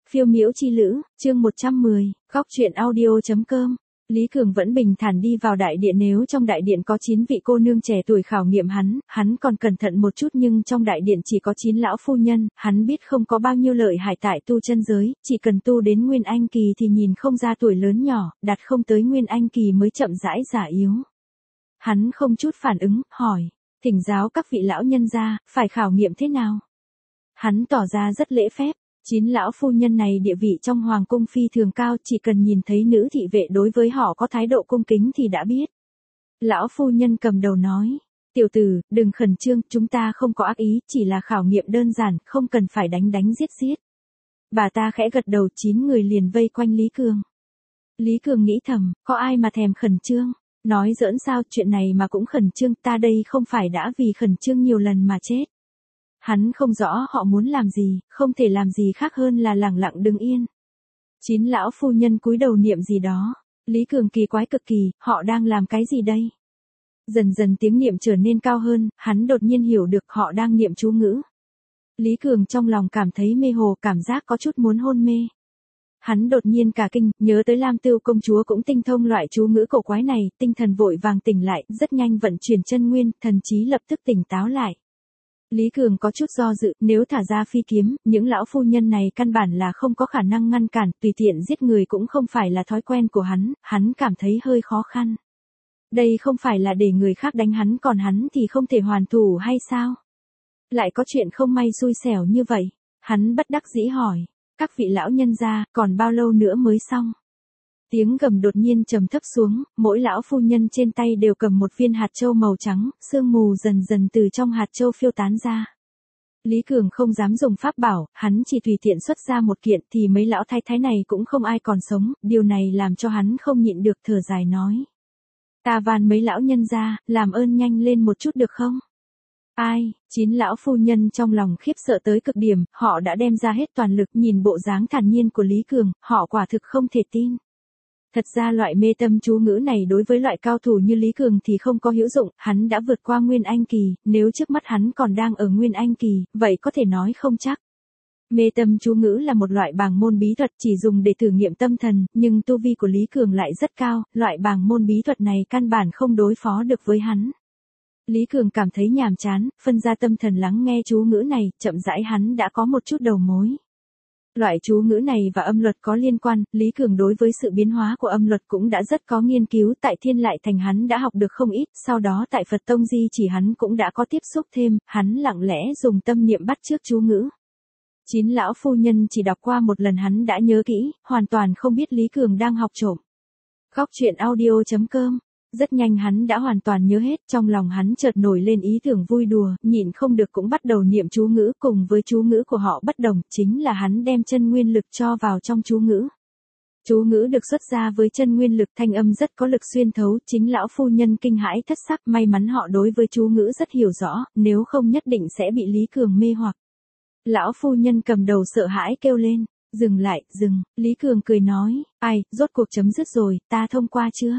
Phiêu miễu chi lữ, chương 110, góc truyện audio.com. Lý Cường vẫn bình thản đi vào đại điện, nếu trong đại điện có 9 vị cô nương trẻ tuổi khảo nghiệm hắn còn cẩn thận một chút, nhưng trong đại điện chỉ có 9 lão phu nhân, hắn biết không có bao nhiêu lợi hại tại tu chân giới, chỉ cần tu đến Nguyên Anh kỳ thì nhìn không ra tuổi lớn nhỏ, đạt không tới Nguyên Anh kỳ mới chậm rãi già yếu. Hắn không chút phản ứng, hỏi, thỉnh giáo các vị lão nhân gia, phải khảo nghiệm thế nào? Hắn tỏ ra rất lễ phép. 9 lão phu nhân này địa vị trong hoàng cung phi thường cao, chỉ cần nhìn thấy nữ thị vệ đối với họ có thái độ cung kính thì đã biết. Lão phu nhân cầm đầu nói, tiểu tử, đừng khẩn trương, chúng ta không có ác ý, chỉ là khảo nghiệm đơn giản, không cần phải đánh giết. Bà ta khẽ gật đầu, 9 người liền vây quanh Lý Cường. Lý Cường nghĩ thầm, có ai mà thèm khẩn trương, nói giỡn sao, chuyện này mà cũng khẩn trương, ta đây không phải đã vì khẩn trương nhiều lần mà chết. Hắn không rõ họ muốn làm gì, không thể làm gì khác hơn là lẳng lặng đứng yên. 9 lão phu nhân cúi đầu niệm gì đó. Lý Cường kỳ quái cực kỳ, họ đang làm cái gì đây? Dần dần tiếng niệm trở nên cao hơn, hắn đột nhiên hiểu được họ đang niệm chú ngữ. Lý Cường trong lòng cảm thấy mê hồ, cảm giác có chút muốn hôn mê. Hắn đột nhiên cả kinh, nhớ tới Lam Tưu công chúa cũng tinh thông loại chú ngữ cổ quái này, tinh thần vội vàng tỉnh lại, rất nhanh vận chuyển chân nguyên, thần trí lập tức tỉnh táo lại. Lý Cường có chút do dự, nếu thả ra phi kiếm, những lão phu nhân này căn bản là không có khả năng ngăn cản, tùy tiện giết người cũng không phải là thói quen của hắn cảm thấy hơi khó khăn. Đây không phải là để người khác đánh hắn, còn hắn thì không thể hoàn thủ hay sao? Lại có chuyện không may xui xẻo như vậy, hắn bất đắc dĩ hỏi, các vị lão nhân gia, còn bao lâu nữa mới xong? Tiếng gầm đột nhiên trầm thấp xuống, mỗi lão phu nhân trên tay đều cầm một viên hạt châu màu trắng, sương mù dần dần từ trong hạt châu phiêu tán ra. Lý Cường không dám dùng pháp bảo, hắn chỉ tùy tiện xuất ra một kiện thì mấy lão thái thái này cũng không ai còn sống, điều này làm cho hắn không nhịn được thở dài nói. Ta van mấy lão nhân ra, làm ơn nhanh lên một chút được không? Ai, 9 lão phu nhân trong lòng khiếp sợ tới cực điểm, họ đã đem ra hết toàn lực, nhìn bộ dáng thản nhiên của Lý Cường, họ quả thực không thể tin. Thật ra loại mê tâm chú ngữ này đối với loại cao thủ như Lý Cường thì không có hữu dụng, hắn đã vượt qua Nguyên Anh kỳ, nếu trước mắt hắn còn đang ở Nguyên Anh kỳ, vậy có thể nói không chắc. Mê tâm chú ngữ là một loại bàng môn bí thuật chỉ dùng để thử nghiệm tâm thần, nhưng tu vi của Lý Cường lại rất cao, loại bàng môn bí thuật này căn bản không đối phó được với hắn. Lý Cường cảm thấy nhàm chán, phân ra tâm thần lắng nghe chú ngữ này, chậm rãi hắn đã có một chút đầu mối. Loại chú ngữ này và âm luật có liên quan, Lý Cường đối với sự biến hóa của âm luật cũng đã rất có nghiên cứu, tại Thiên Lại Thành hắn đã học được không ít, sau đó tại Phật Tông Di Chỉ hắn cũng đã có tiếp xúc thêm, hắn lặng lẽ dùng tâm niệm bắt chước chú ngữ. 9 lão phu nhân chỉ đọc qua một lần hắn đã nhớ kỹ, hoàn toàn không biết Lý Cường đang học trộm. Góc truyện audio.com. Rất nhanh hắn đã hoàn toàn nhớ hết, trong lòng hắn chợt nổi lên ý tưởng vui đùa, nhịn không được cũng bắt đầu niệm chú ngữ, cùng với chú ngữ của họ bất đồng, chính là hắn đem chân nguyên lực cho vào trong chú ngữ. Chú ngữ được xuất ra với chân nguyên lực, thanh âm rất có lực xuyên thấu, chính lão phu nhân kinh hãi thất sắc, may mắn họ đối với chú ngữ rất hiểu rõ, nếu không nhất định sẽ bị Lý Cường mê hoặc. Lão phu nhân cầm đầu sợ hãi kêu lên, dừng lại, dừng, Lý Cường cười nói, ai, rốt cuộc chấm dứt rồi, ta thông qua chưa?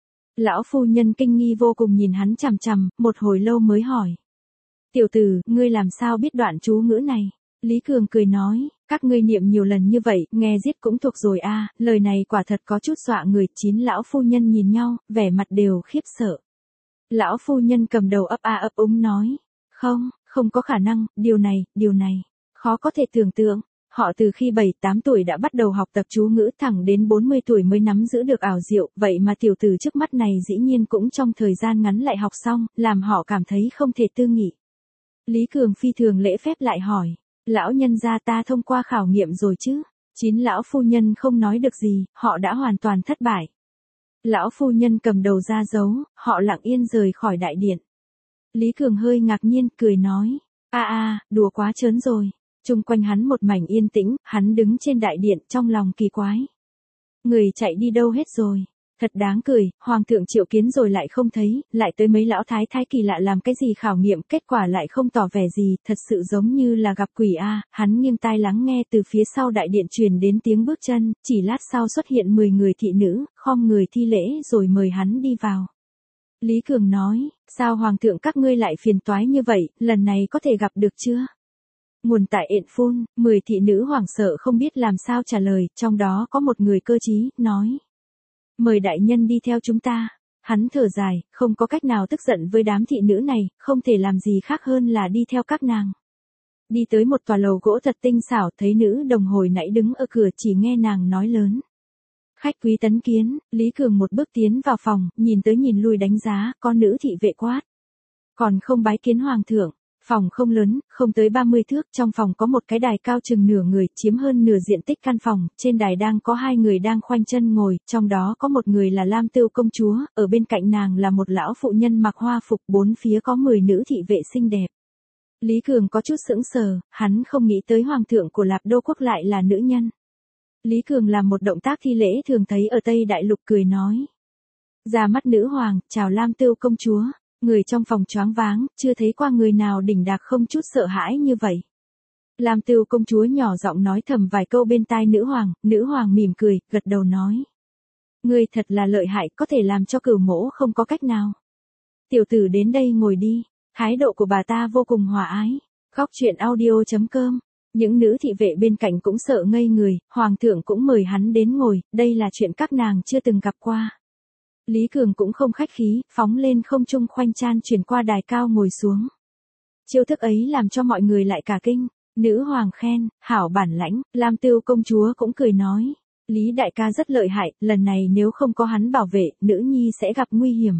Lão phu nhân kinh nghi vô cùng nhìn hắn chằm chằm, một hồi lâu mới hỏi. Tiểu tử, ngươi làm sao biết đoạn chú ngữ này? Lý Cường cười nói, các ngươi niệm nhiều lần như vậy, nghe giết cũng thuộc rồi a. Lời này quả thật có chút dọa người. 9 lão phu nhân nhìn nhau, vẻ mặt đều khiếp sợ. Lão phu nhân cầm đầu ấp a ấp úng nói, không có khả năng, điều này, khó có thể tưởng tượng. Họ từ khi 7-8 tuổi đã bắt đầu học tập chú ngữ, thẳng đến 40 tuổi mới nắm giữ được ảo diệu, vậy mà tiểu tử trước mắt này dĩ nhiên cũng trong thời gian ngắn lại học xong, làm họ cảm thấy không thể tư nghị. Lý Cường phi thường lễ phép lại hỏi, lão nhân gia ta thông qua khảo nghiệm rồi chứ? 9 lão phu nhân không nói được gì, họ đã hoàn toàn thất bại. Lão phu nhân cầm đầu ra dấu, họ lặng yên rời khỏi đại điện. Lý Cường hơi ngạc nhiên, cười nói, đùa quá trớn rồi. Chung quanh hắn một mảnh yên tĩnh, hắn đứng trên đại điện trong lòng kỳ quái. Người chạy đi đâu hết rồi? Thật đáng cười, hoàng thượng triệu kiến rồi lại không thấy, lại tới mấy lão thái thái kỳ lạ làm cái gì khảo nghiệm, kết quả lại không tỏ vẻ gì, thật sự giống như là gặp quỷ a. Hắn nghiêng tai lắng nghe, từ phía sau đại điện truyền đến tiếng bước chân, chỉ lát sau xuất hiện 10 người thị nữ, khom người thi lễ rồi mời hắn đi vào. Lý Cường nói, sao hoàng thượng các ngươi lại phiền toái như vậy, lần này có thể gặp được chưa? Nguồn tại ện phun, 10 thị nữ hoảng sợ không biết làm sao trả lời, trong đó có một người cơ trí, nói. Mời đại nhân đi theo chúng ta. Hắn thở dài, không có cách nào tức giận với đám thị nữ này, không thể làm gì khác hơn là đi theo các nàng. Đi tới một tòa lầu gỗ thật tinh xảo, thấy nữ đồng hồi nãy đứng ở cửa chỉ nghe nàng nói lớn. Khách quý tấn kiến, Lý Cường một bước tiến vào phòng, nhìn tới nhìn lui đánh giá, con nữ thị vệ quát. Còn không bái kiến hoàng thượng. Phòng không lớn, không tới 30 thước, trong phòng có một cái đài cao chừng nửa người, chiếm hơn nửa diện tích căn phòng, trên đài đang có 2 người đang khoanh chân ngồi, trong đó có một người là Lam Tưu công chúa, ở bên cạnh nàng là một lão phụ nhân mặc hoa phục, bốn phía có 10 nữ thị vệ xinh đẹp. Lý Cường có chút sững sờ, hắn không nghĩ tới hoàng thượng của Lạp Đô quốc lại là nữ nhân. Lý Cường làm một động tác thi lễ thường thấy ở Tây Đại Lục cười nói. Ra mắt nữ hoàng, chào Lam Tưu công chúa. Người trong phòng choáng váng, chưa thấy qua người nào đỉnh đạc không chút sợ hãi như vậy. Lam Tưu công chúa nhỏ giọng nói thầm vài câu bên tai nữ hoàng mỉm cười, gật đầu nói. Ngươi thật là lợi hại, có thể làm cho cửu mỗ không có cách nào. Tiểu tử đến đây ngồi đi, thái độ của bà ta vô cùng hòa ái. Góc truyện audio.com. Những nữ thị vệ bên cạnh cũng sợ ngây người, hoàng thượng cũng mời hắn đến ngồi, đây là chuyện các nàng chưa từng gặp qua. Lý Cường cũng không khách khí, phóng lên không trung khoanh chan chuyển qua đài cao ngồi xuống. Chiêu thức ấy làm cho mọi người lại cả kinh, nữ hoàng khen, hảo bản lãnh, Lam Tưu công chúa cũng cười nói. Lý đại ca rất lợi hại, lần này nếu không có hắn bảo vệ, nữ nhi sẽ gặp nguy hiểm.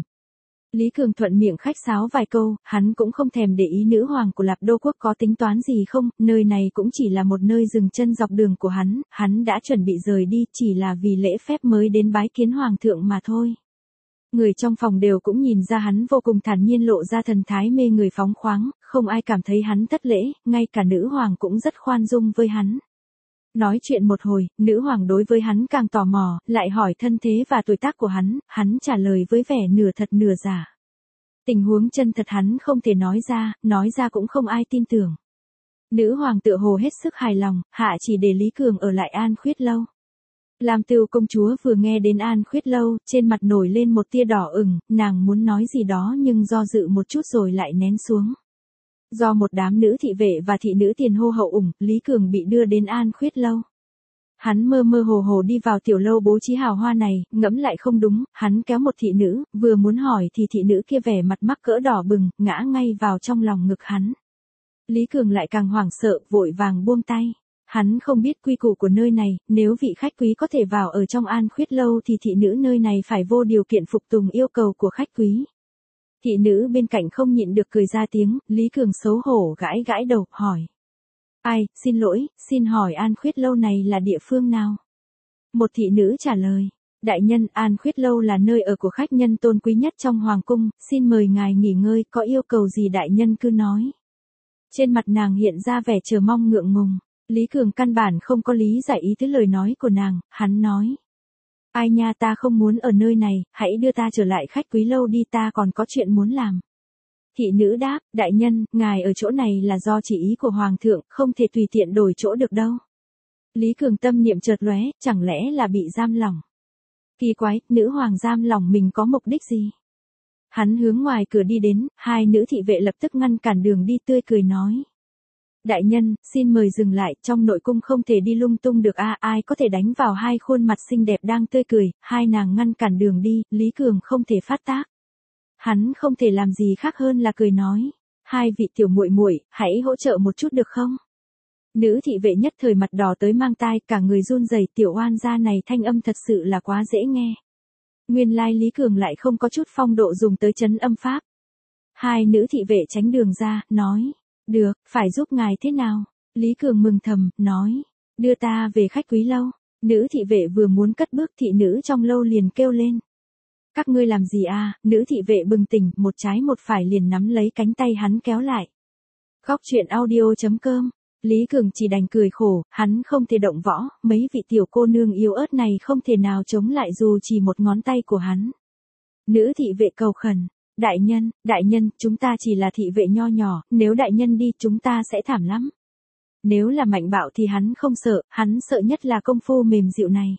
Lý Cường thuận miệng khách sáo vài câu, hắn cũng không thèm để ý nữ hoàng của Lạp Đô quốc có tính toán gì không, nơi này cũng chỉ là một nơi dừng chân dọc đường của hắn đã chuẩn bị rời đi chỉ là vì lễ phép mới đến bái kiến hoàng thượng mà thôi. Người trong phòng đều cũng nhìn ra hắn vô cùng thản nhiên lộ ra thần thái mê người phóng khoáng, không ai cảm thấy hắn thất lễ, ngay cả nữ hoàng cũng rất khoan dung với hắn. Nói chuyện một hồi, nữ hoàng đối với hắn càng tò mò, lại hỏi thân thế và tuổi tác của hắn trả lời với vẻ nửa thật nửa giả. Tình huống chân thật hắn không thể nói ra cũng không ai tin tưởng. Nữ hoàng tựa hồ hết sức hài lòng, hạ chỉ để Lý Cường ở lại An Khuyết lâu. Lam Tưu công chúa vừa nghe đến An Khuyết lâu, trên mặt nổi lên một tia đỏ ửng, nàng muốn nói gì đó nhưng do dự một chút rồi lại nén xuống. Do một đám nữ thị vệ và thị nữ tiền hô hậu ủng, Lý Cường bị đưa đến An Khuyết lâu. Hắn mơ mơ hồ hồ đi vào tiểu lâu bố trí hào hoa này, ngẫm lại không đúng, hắn kéo một thị nữ, vừa muốn hỏi thì thị nữ kia vẻ mặt mắc cỡ đỏ bừng, ngã ngay vào trong lòng ngực hắn. Lý Cường lại càng hoảng sợ, vội vàng buông tay. Hắn không biết quy củ của nơi này, nếu vị khách quý có thể vào ở trong An Khuyết lâu thì thị nữ nơi này phải vô điều kiện phục tùng yêu cầu của khách quý. Thị nữ bên cạnh không nhịn được cười ra tiếng, Lý Cường xấu hổ gãi đầu, hỏi. Ai, xin lỗi, xin hỏi An Khuyết lâu này là địa phương nào? Một thị nữ trả lời. Đại nhân, An Khuyết lâu là nơi ở của khách nhân tôn quý nhất trong hoàng cung, xin mời ngài nghỉ ngơi, có yêu cầu gì đại nhân cứ nói. Trên mặt nàng hiện ra vẻ chờ mong ngượng ngùng. Lý Cường căn bản không có lý giải ý tứ lời nói của nàng, hắn nói. Ai nha, ta không muốn ở nơi này, hãy đưa ta trở lại khách quý lâu đi, ta còn có chuyện muốn làm. Thị nữ đáp, đại nhân, ngài ở chỗ này là do chỉ ý của hoàng thượng, không thể tùy tiện đổi chỗ được đâu. Lý Cường tâm niệm chợt lóe, chẳng lẽ là bị giam lỏng. Kỳ quái, nữ hoàng giam lỏng mình có mục đích gì? Hắn hướng ngoài cửa đi đến, hai nữ thị vệ lập tức ngăn cản đường đi, tươi cười nói. Đại nhân, xin mời dừng lại, trong nội cung không thể đi lung tung được ai có thể đánh vào hai khuôn mặt xinh đẹp đang tươi cười, hai nàng ngăn cản đường đi, Lý Cường không thể phát tác. Hắn không thể làm gì khác hơn là cười nói, hai vị tiểu muội muội, hãy hỗ trợ một chút được không? Nữ thị vệ nhất thời mặt đỏ tới mang tai, cả người run rẩy, tiểu oan gia này thanh âm thật sự là quá dễ nghe. Nguyên lai Lý Cường lại không có chút phong độ dùng tới trấn âm pháp. Hai nữ thị vệ tránh đường ra, nói. Được, phải giúp ngài thế nào? Lý Cường mừng thầm, nói. Đưa ta về khách quý lâu. Nữ thị vệ vừa muốn cất bước, thị nữ trong lâu liền kêu lên. Các ngươi làm gì à? Nữ thị vệ bừng tỉnh, một trái một phải liền nắm lấy cánh tay hắn kéo lại. Góc truyện audio.com. Lý Cường chỉ đành cười khổ, hắn không thể động võ, mấy vị tiểu cô nương yếu ớt này không thể nào chống lại dù chỉ một ngón tay của hắn. Nữ thị vệ cầu khẩn. Đại nhân, chúng ta chỉ là thị vệ nho nhỏ, nếu đại nhân đi chúng ta sẽ thảm lắm. Nếu là mạnh bạo thì hắn không sợ, hắn sợ nhất là công phu mềm dịu này.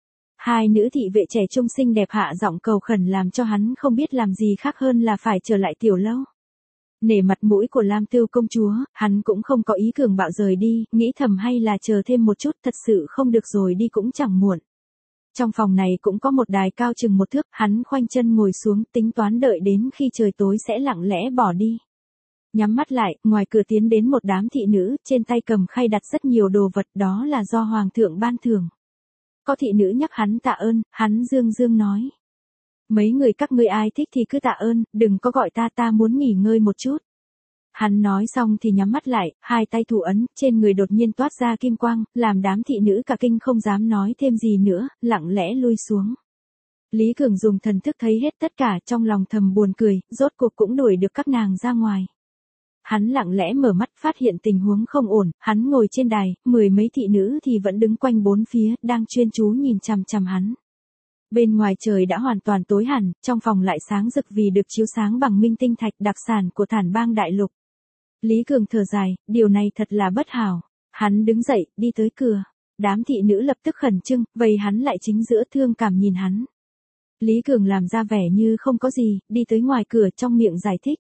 Hai nữ thị vệ trẻ trung xinh đẹp hạ giọng cầu khẩn làm cho hắn không biết làm gì khác hơn là phải trở lại tiểu lâu. Nể mặt mũi của Lam Tưu công chúa, hắn cũng không có ý cường bạo rời đi, nghĩ thầm hay là chờ thêm một chút, thật sự không được rồi đi cũng chẳng muộn. Trong phòng này cũng có một đài cao chừng 1 thước, hắn khoanh chân ngồi xuống tính toán đợi đến khi trời tối sẽ lặng lẽ bỏ đi. Nhắm mắt lại, ngoài cửa tiến đến một đám thị nữ, trên tay cầm khay đặt rất nhiều đồ vật, đó là do hoàng thượng ban thưởng. Có thị nữ nhắc hắn tạ ơn, hắn dương dương nói. Mấy người các ngươi ai thích thì cứ tạ ơn, đừng có gọi ta muốn nghỉ ngơi một chút. Hắn nói xong thì nhắm mắt lại, hai tay thủ ấn, trên người đột nhiên toát ra kim quang, làm đám thị nữ cả kinh không dám nói thêm gì nữa, lặng lẽ lui xuống. Lý Cường dùng thần thức thấy hết tất cả, trong lòng thầm buồn cười, rốt cuộc cũng đuổi được các nàng ra ngoài. Hắn lặng lẽ mở mắt phát hiện tình huống không ổn, hắn ngồi trên đài, 10 mấy thị nữ thì vẫn đứng quanh bốn phía, đang chuyên chú nhìn chằm chằm hắn. Bên ngoài trời đã hoàn toàn tối hẳn, trong phòng lại sáng rực vì được chiếu sáng bằng minh tinh thạch đặc sản của Thản Bang Đại Lục. Lý Cường thở dài, điều này thật là bất hảo. Hắn đứng dậy, đi tới cửa. Đám thị nữ lập tức khẩn trương, vây hắn lại chính giữa thương cảm nhìn hắn. Lý Cường làm ra vẻ như không có gì, đi tới ngoài cửa trong miệng giải thích.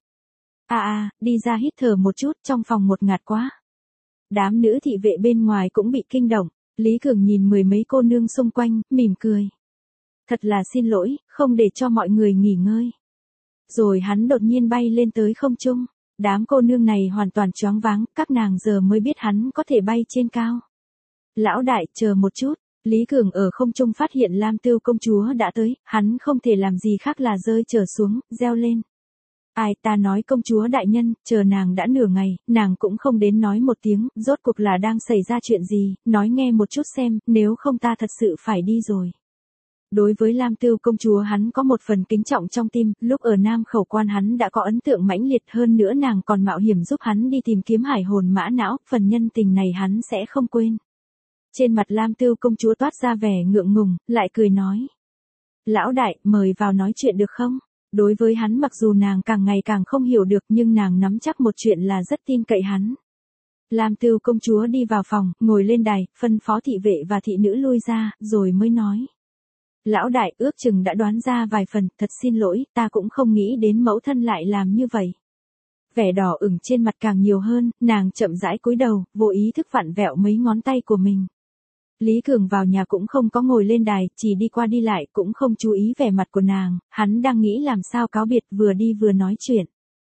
Đi ra hít thở một chút, trong phòng một ngạt quá. Đám nữ thị vệ bên ngoài cũng bị kinh động. Lý Cường nhìn 10 mấy cô nương xung quanh, mỉm cười. Thật là xin lỗi, không để cho mọi người nghỉ ngơi. Rồi hắn đột nhiên bay lên tới không trung. Đám cô nương này hoàn toàn choáng váng, các nàng giờ mới biết hắn có thể bay trên cao. Lão đại, chờ một chút. Lý Cường ở không trung phát hiện Lam Tưu công chúa đã tới, hắn không thể làm gì khác là rơi trở xuống, reo lên. Ai, ta nói công chúa đại nhân, chờ nàng đã nửa ngày, nàng cũng không đến nói một tiếng, rốt cuộc là đang xảy ra chuyện gì, nói nghe một chút xem, nếu không ta thật sự phải đi rồi. Đối với Lam Tưu công chúa hắn có một phần kính trọng trong tim, lúc ở Nam Khẩu Quan hắn đã có ấn tượng mãnh liệt, hơn nữa nàng còn mạo hiểm giúp hắn đi tìm kiếm hải hồn mã não, phần nhân tình này hắn sẽ không quên. Trên mặt Lam Tưu công chúa toát ra vẻ ngượng ngùng, lại cười nói. Lão đại, mời vào nói chuyện được không? Đối với hắn mặc dù nàng càng ngày càng không hiểu được nhưng nàng nắm chắc một chuyện là rất tin cậy hắn. Lam Tưu công chúa đi vào phòng, ngồi lên đài, phân phó thị vệ và thị nữ lui ra, rồi mới nói. Lão đại, ước chừng đã đoán ra vài phần, thật xin lỗi, ta cũng không nghĩ đến mẫu thân lại làm như vậy. Vẻ đỏ ửng trên mặt càng nhiều hơn, nàng chậm rãi cúi đầu, vô ý thức vặn vẹo mấy ngón tay của mình. Lý Cường vào nhà cũng không có ngồi lên đài, chỉ đi qua đi lại, cũng không chú ý vẻ mặt của nàng, hắn đang nghĩ làm sao cáo biệt, vừa đi vừa nói chuyện.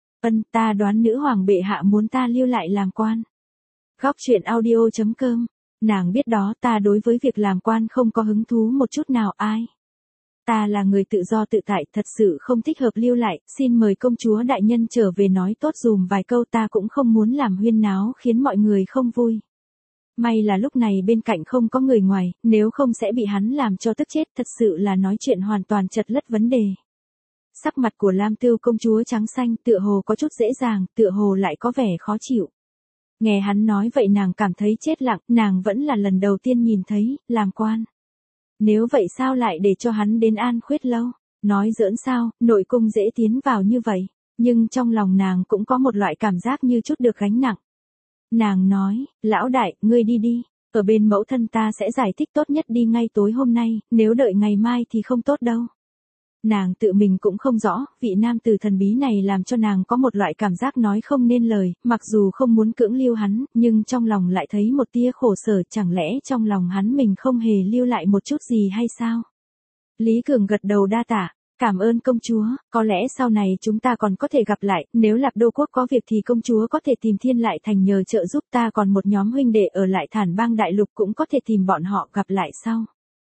Ta đoán nữ hoàng bệ hạ muốn ta lưu lại làm quan. Góc truyện audio.com. Nàng biết đó, ta đối với việc làm quan không có hứng thú một chút nào. Ai? Ta là người tự do tự tại, thật sự không thích hợp lưu lại, xin mời công chúa đại nhân trở về nói tốt dùm vài câu, ta cũng không muốn làm huyên náo khiến mọi người không vui. May là lúc này bên cạnh không có người ngoài, nếu không sẽ bị hắn làm cho tức chết, thật sự là nói chuyện hoàn toàn chật lất vấn đề. Sắc mặt của Lam Tưu công chúa trắng xanh, tựa hồ có chút dễ dàng, tựa hồ lại có vẻ khó chịu. Nghe hắn nói vậy nàng cảm thấy chết lặng, nàng vẫn là lần đầu tiên nhìn thấy, làm quan. Nếu vậy sao lại để cho hắn đến An Khuyết Lâu? Nói giỡn sao, nội cung dễ tiến vào như vậy. Nhưng trong lòng nàng cũng có một loại cảm giác như chút được gánh nặng. Nàng nói, lão đại, ngươi đi đi, ở bên mẫu thân ta sẽ giải thích tốt nhất đi ngay tối hôm nay, nếu đợi ngày mai thì không tốt đâu. Nàng tự mình cũng không rõ, vị nam tử thần bí này làm cho nàng có một loại cảm giác nói không nên lời, mặc dù không muốn cưỡng lưu hắn, nhưng trong lòng lại thấy một tia khổ sở, chẳng lẽ trong lòng hắn mình không hề lưu lại một chút gì hay sao? Lý Cường gật đầu đa tạ, cảm ơn công chúa, có lẽ sau này chúng ta còn có thể gặp lại, nếu Lạc Đô Quốc có việc thì công chúa có thể tìm Thiên Lại Thành nhờ trợ giúp, ta còn một nhóm huynh đệ ở lại Thản Bang Đại Lục cũng có thể tìm bọn họ gặp lại sau.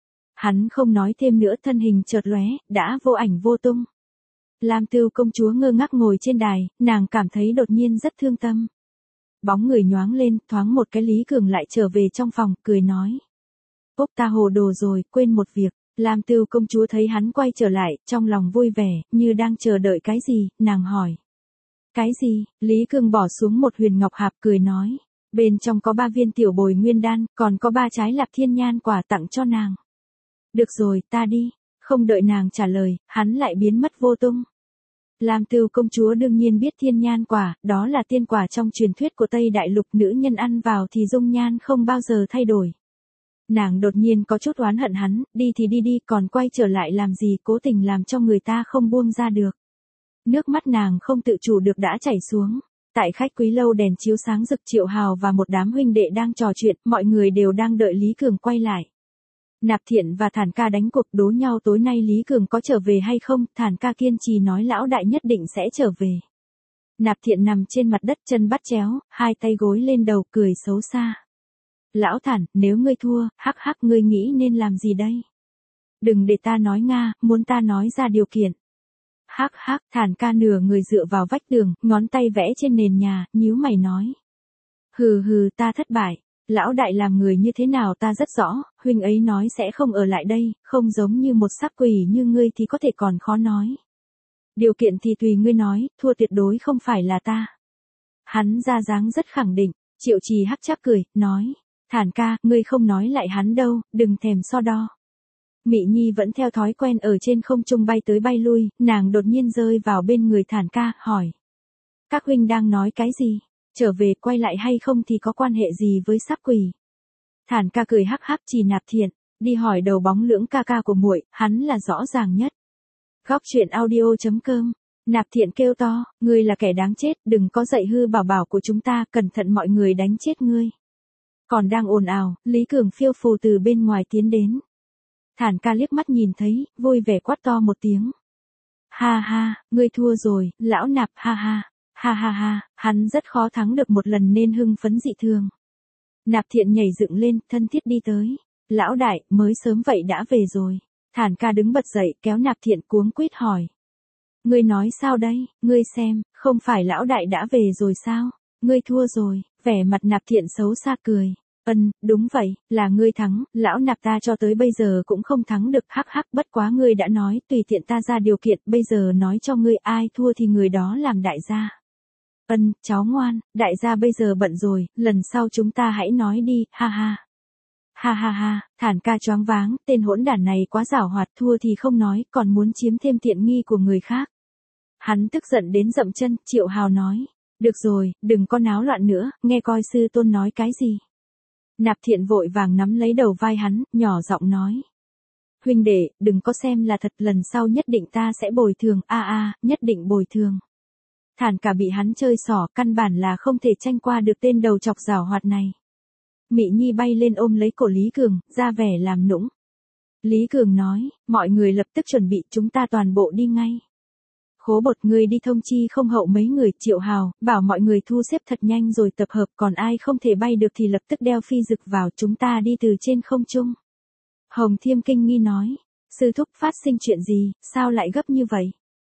Hắn không nói thêm nữa, thân hình chợt lóe, đã vô ảnh vô tung. Lam Tưu công chúa ngơ ngác ngồi trên đài, nàng cảm thấy đột nhiên rất thương tâm. Bóng người nhoáng lên, thoáng một cái Lý Cường lại trở về trong phòng, cười nói. Úc ta hồ đồ rồi, quên một việc. Lam Tưu công chúa thấy hắn quay trở lại, trong lòng vui vẻ, như đang chờ đợi cái gì, nàng hỏi. Cái gì? Lý Cường bỏ xuống một huyền ngọc hạp cười nói. Bên trong có 3 viên tiểu bồi nguyên đan, còn có 3 trái Lạc Thiên Nhan quả tặng cho nàng. Được rồi, ta đi. Không đợi nàng trả lời, hắn lại biến mất vô tung. Lam Tưu công chúa đương nhiên biết Thiên Nhan quả, đó là tiên quả trong truyền thuyết của Tây Đại Lục, nữ nhân ăn vào thì dung nhan không bao giờ thay đổi. Nàng đột nhiên có chút oán hận hắn, đi thì đi đi, còn quay trở lại làm gì, cố tình làm cho người ta không buông ra được. Nước mắt nàng không tự chủ được đã chảy xuống. Tại khách quý lâu đèn chiếu sáng rực, Triệu Hào và một đám huynh đệ đang trò chuyện, mọi người đều đang đợi Lý Cường quay lại. Nạp Thiện và Thản Ca đánh cuộc đố nhau tối nay Lý Cường có trở về hay không, Thản Ca kiên trì nói lão đại nhất định sẽ trở về. Nạp Thiện nằm trên mặt đất chân bắt chéo, hai tay gối lên đầu cười xấu xa. Lão Thản, nếu ngươi thua, hắc hắc ngươi nghĩ nên làm gì đây? Đừng để ta nói Nga, muốn ta nói ra điều kiện. Hắc hắc, Thản Ca nửa người dựa vào vách tường, ngón tay vẽ trên nền nhà, nhíu mày nói. Hừ hừ, ta thất bại. Lão đại làm người như thế nào ta rất rõ, huynh ấy nói sẽ không ở lại đây, không giống như một sắc quỷ như ngươi thì có thể còn khó nói. Điều kiện thì tùy ngươi nói, thua tuyệt đối không phải là ta. Hắn ra dáng rất khẳng định, Triệu Trì hắc chắc cười, nói. Thản Ca, ngươi không nói lại hắn đâu, đừng thèm so đo. Mị Nhi vẫn theo thói quen ở trên không trung bay tới bay lui, nàng đột nhiên rơi vào bên người Thản Ca, hỏi. Các huynh đang nói cái gì? Trở về quay lại hay không thì có quan hệ gì với sắc quỷ? Thản Ca cười hắc hắc, chỉ Nạp Thiện, đi hỏi đầu bóng lưỡng ca ca của muội, hắn là rõ ràng nhất. Góc truyện audio.com. Nạp Thiện kêu to, ngươi là kẻ đáng chết, đừng có dạy hư bảo bảo của chúng ta, cẩn thận mọi người đánh chết ngươi. Còn đang ồn ào, Lý Cường phiêu phù từ bên ngoài tiến đến. Thản Ca liếc mắt nhìn thấy, vui vẻ quát to một tiếng. Ha ha, ngươi thua rồi, lão Nạp, ha ha. Ha ha ha, hắn rất khó thắng được một lần nên hưng phấn dị thường. Nạp Thiện nhảy dựng lên, thân thiết đi tới. Lão đại, mới sớm vậy đã về rồi. Thản Ca đứng bật dậy, kéo Nạp Thiện cuống quýt hỏi. Ngươi nói sao đây, ngươi xem, không phải lão đại đã về rồi sao? Ngươi thua rồi, vẻ mặt Nạp Thiện xấu xa cười. Đúng vậy, là ngươi thắng, lão Nạp ta cho tới bây giờ cũng không thắng được, hắc hắc, bất quá ngươi đã nói, tùy tiện ta ra điều kiện, bây giờ nói cho ngươi ai thua thì người đó làm đại gia. Cháu ngoan, đại gia bây giờ bận rồi, lần sau chúng ta hãy nói đi, ha ha. Ha ha ha, Thản Ca choáng váng, tên hỗn đản này quá giảo hoạt, thua thì không nói, còn muốn chiếm thêm tiện nghi của người khác. Hắn tức giận đến dậm chân, Triệu Hào nói. Được rồi, đừng có náo loạn nữa, nghe coi sư tôn nói cái gì. Nạp Thiện vội vàng nắm lấy đầu vai hắn, nhỏ giọng nói. Huynh đệ, đừng có xem là thật, lần sau nhất định ta sẽ bồi thường, nhất định bồi thường. Thản Ca bị hắn chơi xỏ, căn bản là không thể tranh qua được tên đầu chọc giảo hoạt này. Mị Nhi bay lên ôm lấy cổ Lý Cường, ra vẻ làm nũng. Lý Cường nói, mọi người lập tức chuẩn bị, chúng ta toàn bộ đi ngay. Khố Bột, người đi thông chi không hậu mấy người, Triệu Hào, bảo mọi người thu xếp thật nhanh rồi tập hợp, còn ai không thể bay được thì lập tức đeo phi dực vào, chúng ta đi từ trên không trung. Hồng Thiêm kinh nghi nói, sư thúc phát sinh chuyện gì, sao lại gấp như vậy?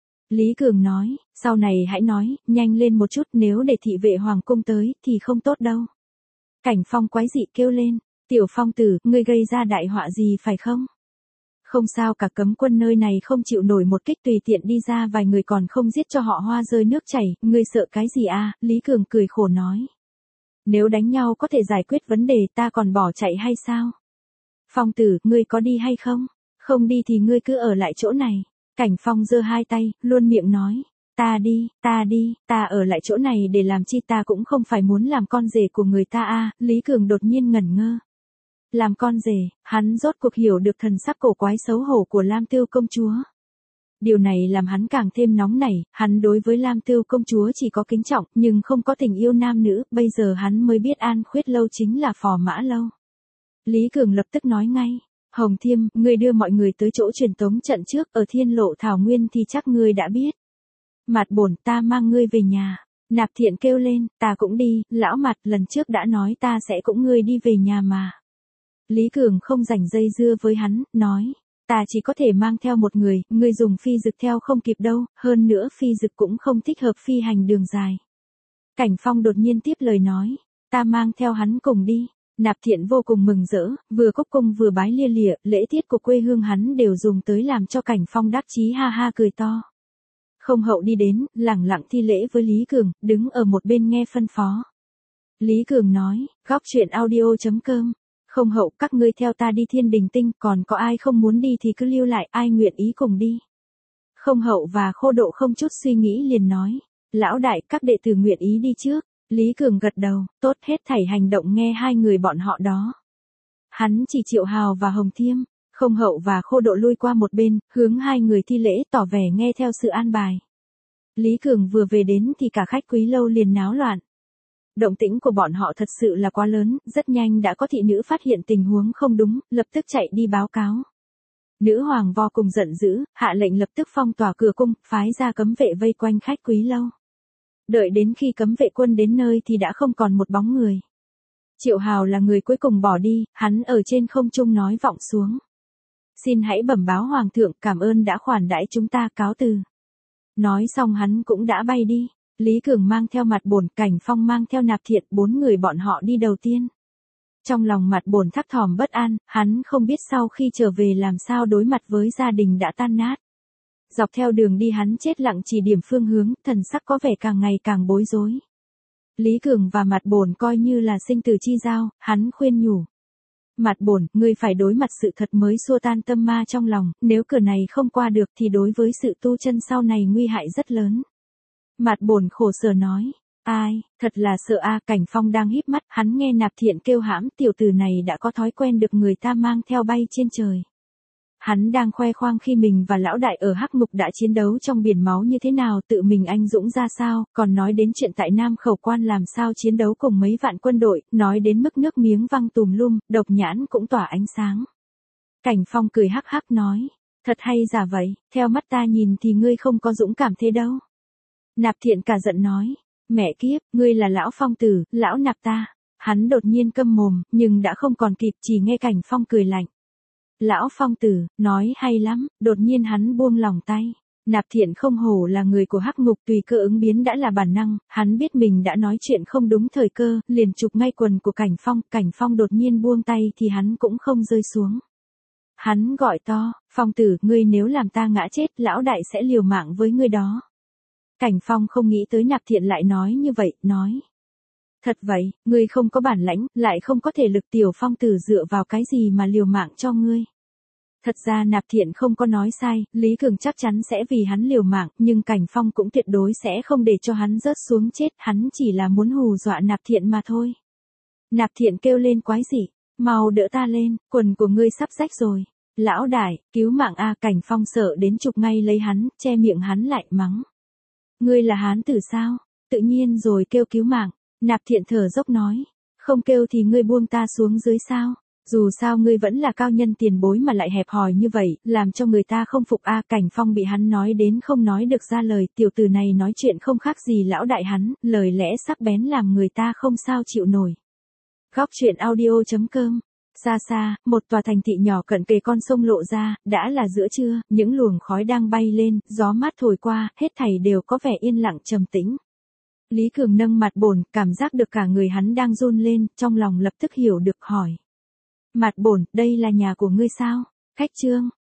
Lý Cường nói, sau này hãy nói, nhanh lên một chút, nếu để thị vệ hoàng cung tới, thì không tốt đâu. Cảnh Phong quái dị kêu lên, Tiểu Phong tử, ngươi gây ra đại họa gì phải không? Không sao cả, cấm quân nơi này không chịu nổi một kích tùy tiện đi ra vài người còn không giết cho họ hoa rơi nước chảy, ngươi sợ cái gì à? Lý Cường cười khổ nói. Nếu đánh nhau có thể giải quyết vấn đề ta còn bỏ chạy hay sao? Phong tử, ngươi có đi hay không? Không đi thì ngươi cứ ở lại chỗ này. Cảnh Phong giơ hai tay, luôn miệng nói. Ta đi, ta ở lại chỗ này để làm chi, ta cũng không phải muốn làm con rể của người ta à, Lý Cường đột nhiên ngẩn ngơ. Làm con rể, hắn rốt cuộc hiểu được thần sắc cổ quái xấu hổ của Lam Tưu công chúa. Điều này làm hắn càng thêm nóng nảy, hắn đối với Lam Tưu công chúa chỉ có kính trọng, nhưng không có tình yêu nam nữ, bây giờ hắn mới biết An Khuyết Lâu chính là Phò Mã Lâu. Lý Cường lập tức nói ngay, Hồng Thiêm, ngươi đưa mọi người tới chỗ truyền tống trận trước, ở Thiên Lộ Thảo Nguyên thì chắc ngươi đã biết. Mạt bổn, ta mang ngươi về nhà. Nạp Thiện kêu lên, ta cũng đi, lão Mạt lần trước đã nói ta sẽ cũng ngươi đi về nhà mà. Lý Cường không rảnh dây dưa với hắn, nói, ta chỉ có thể mang theo một người, ngươi dùng phi dực theo không kịp đâu, hơn nữa phi dực cũng không thích hợp phi hành đường dài. Cảnh Phong đột nhiên tiếp lời nói, ta mang theo hắn cùng đi. Nạp Thiện vô cùng mừng rỡ, vừa cúc cung vừa bái lia lịa, lễ tiết của quê hương hắn đều dùng tới làm cho Cảnh Phong đắc chí ha ha cười to. Không hậu đi đến, lẳng lặng thi lễ với Lý Cường, đứng ở một bên nghe phân phó. Lý Cường nói, góc truyện audio.com. Không hậu, các ngươi theo ta đi Thiên Đình Tinh, còn có ai không muốn đi thì cứ lưu lại, ai nguyện ý cùng đi. Không hậu và Khô Độ không chút suy nghĩ liền nói, lão đại, các đệ tử nguyện ý đi trước. Lý Cường gật đầu, tốt, hết thảy hành động nghe hai người bọn họ đó. Hắn chỉ Triệu Hào và Hồng Thiêm, Không hậu và Khô Độ lui qua một bên, hướng hai người thi lễ tỏ vẻ nghe theo sự an bài. Lý Cường vừa về đến thì cả khách quý lâu liền náo loạn. Động tĩnh của bọn họ thật sự là quá lớn, rất nhanh đã có thị nữ phát hiện tình huống không đúng, lập tức chạy đi báo cáo. Nữ hoàng vô cùng giận dữ, hạ lệnh lập tức phong tỏa cửa cung, phái ra cấm vệ vây quanh khách quý lâu. Đợi đến khi cấm vệ quân đến nơi thì đã không còn một bóng người. Triệu Hào là người cuối cùng bỏ đi, hắn ở trên không trung nói vọng xuống. Xin hãy bẩm báo hoàng thượng, cảm ơn đã khoản đãi chúng ta, cáo từ. Nói xong hắn cũng đã bay đi. Lý Cường mang theo Mạt Bổn, Cảnh Phong mang theo Nạp Thiện, 4 người bọn họ đi đầu tiên. Trong lòng Mạt Bổn thấp thỏm bất an, hắn không biết sau khi trở về làm sao đối mặt với gia đình đã tan nát. Dọc theo đường đi hắn chết lặng chỉ điểm phương hướng, thần sắc có vẻ càng ngày càng bối rối. Lý Cường và Mạt Bổn coi như là sinh tử chi giao, hắn khuyên nhủ. Mạt Bổn, ngươi phải đối mặt sự thật mới xua tan tâm ma trong lòng, nếu cửa này không qua được thì đối với sự tu chân sau này nguy hại rất lớn. Mạt Bổn khổ sở nói, ai, thật là sợ a. Cảnh Phong đang híp mắt, hắn nghe Nạp Thiện kêu hãm, tiểu tử này đã có thói quen được người ta mang theo bay trên trời. Hắn đang khoe khoang khi mình và lão đại ở Hắc Ngục đã chiến đấu trong biển máu như thế nào, tự mình anh dũng ra sao, còn nói đến chuyện tại Nam Khẩu Quan làm sao chiến đấu cùng mấy vạn quân đội, nói đến mức nước miếng văng tùm lum, độc nhãn cũng tỏa ánh sáng. Cảnh Phong cười hắc hắc nói, thật hay giả vậy, theo mắt ta nhìn thì ngươi không có dũng cảm thế đâu. Nạp Thiện cả giận nói, mẹ kiếp, ngươi là lão Phong tử, lão Nạp ta. Hắn đột nhiên câm mồm, nhưng đã không còn kịp, chỉ nghe Cảnh Phong cười lạnh. Lão Phong tử, nói hay lắm, đột nhiên hắn buông lòng tay. Nạp Thiện không hổ là người của Hắc Ngục, tùy cơ ứng biến đã là bản năng, hắn biết mình đã nói chuyện không đúng thời cơ, liền chụp ngay quần của Cảnh Phong đột nhiên buông tay thì hắn cũng không rơi xuống. Hắn gọi to, Phong tử, ngươi nếu làm ta ngã chết, lão đại sẽ liều mạng với ngươi đó. Cảnh Phong không nghĩ tới Nạp Thiện lại nói như vậy, nói. Thật vậy, ngươi không có bản lãnh, lại không có thể lực, tiểu Phong tử dựa vào cái gì mà liều mạng cho ngươi. Thật ra Nạp Thiện không có nói sai, Lý Cường chắc chắn sẽ vì hắn liều mạng, nhưng Cảnh Phong cũng tuyệt đối sẽ không để cho hắn rớt xuống chết, hắn chỉ là muốn hù dọa Nạp Thiện mà thôi. Nạp Thiện kêu lên quái dị, mau đỡ ta lên, quần của ngươi sắp rách rồi. Lão đại, cứu mạng a. Cảnh Phong sợ đến chụp ngay lấy hắn, che miệng hắn lại mắng. Ngươi là hán tử sao? Tự nhiên rồi kêu cứu mạng. Nạp Thiện thở dốc nói, không kêu thì ngươi buông ta xuống dưới sao? Dù sao ngươi vẫn là cao nhân tiền bối mà lại hẹp hòi như vậy, làm cho người ta không phục a. Cảnh Phong bị hắn nói đến không nói được ra lời, tiểu tử này nói chuyện không khác gì lão đại hắn, lời lẽ sắc bén làm người ta không sao chịu nổi. Góc truyện audio.com. Xa xa, một tòa thành thị nhỏ cận kề con sông lộ ra, đã là giữa trưa, những luồng khói đang bay lên, gió mát thổi qua, hết thảy đều có vẻ yên lặng trầm tĩnh. Lý Cường nâng Mạt Bổn, cảm giác được cả người hắn đang run lên, trong lòng lập tức hiểu được hỏi. Mạt Bổn, đây là nhà của ngươi sao? Khách Trương,